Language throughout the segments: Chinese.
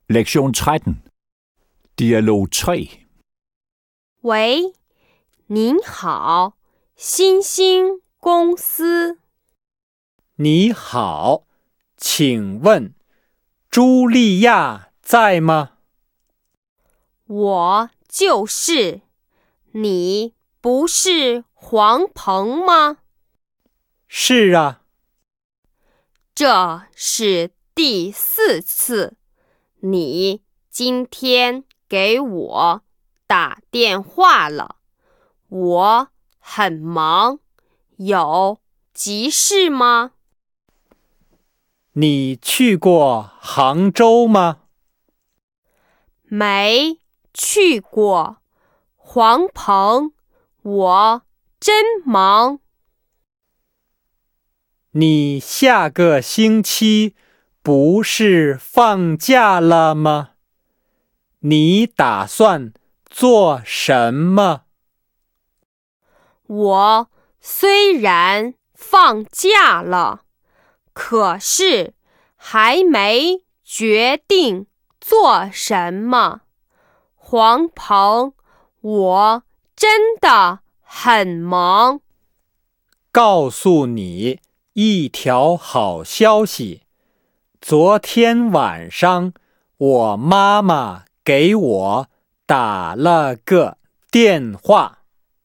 Lektion 13. Dialog 3. 喂，您好，新兴公司。 你好，请问茱莉亚在吗？ 我就是。你不是黄鹏吗？ 是啊。 这是第4次，你今天给我打电话了。我很忙，有急事吗？ 你去过杭州吗？ 没去过。黄鹏，我真忙。 你下个星期不是放假了吗？你打算做什么？ 我虽然放假了，可是还没决定做什么。黄鹏，我真的很忙。 告诉你一条好消息，昨天晚上我妈妈给我打了个电话。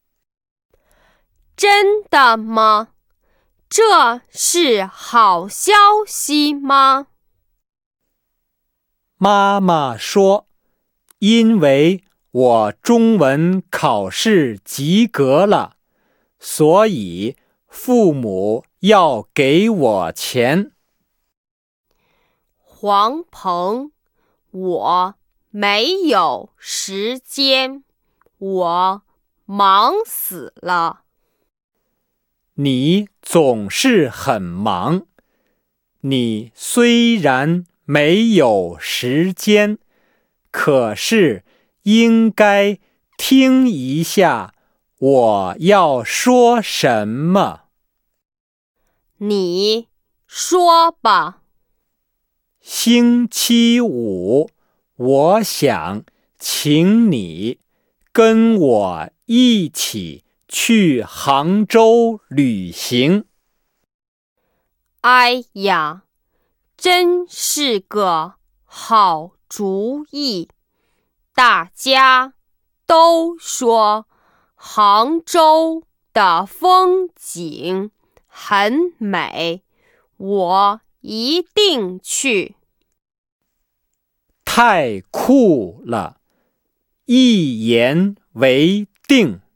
真的吗？这是好消息吗？ 妈妈说，因为我中文考试及格了，所以父母要给我钱。 黄鹏，我没有时间，我忙死了。 你总是很忙，你虽然没有时间，可是应该听一下我要说什么。 你说吧。 星期五，我想请你跟我一起去杭州旅行。 哎呀，真是个好主意。大家都说杭州的风景很美，我一定去。 太酷了，一言为定。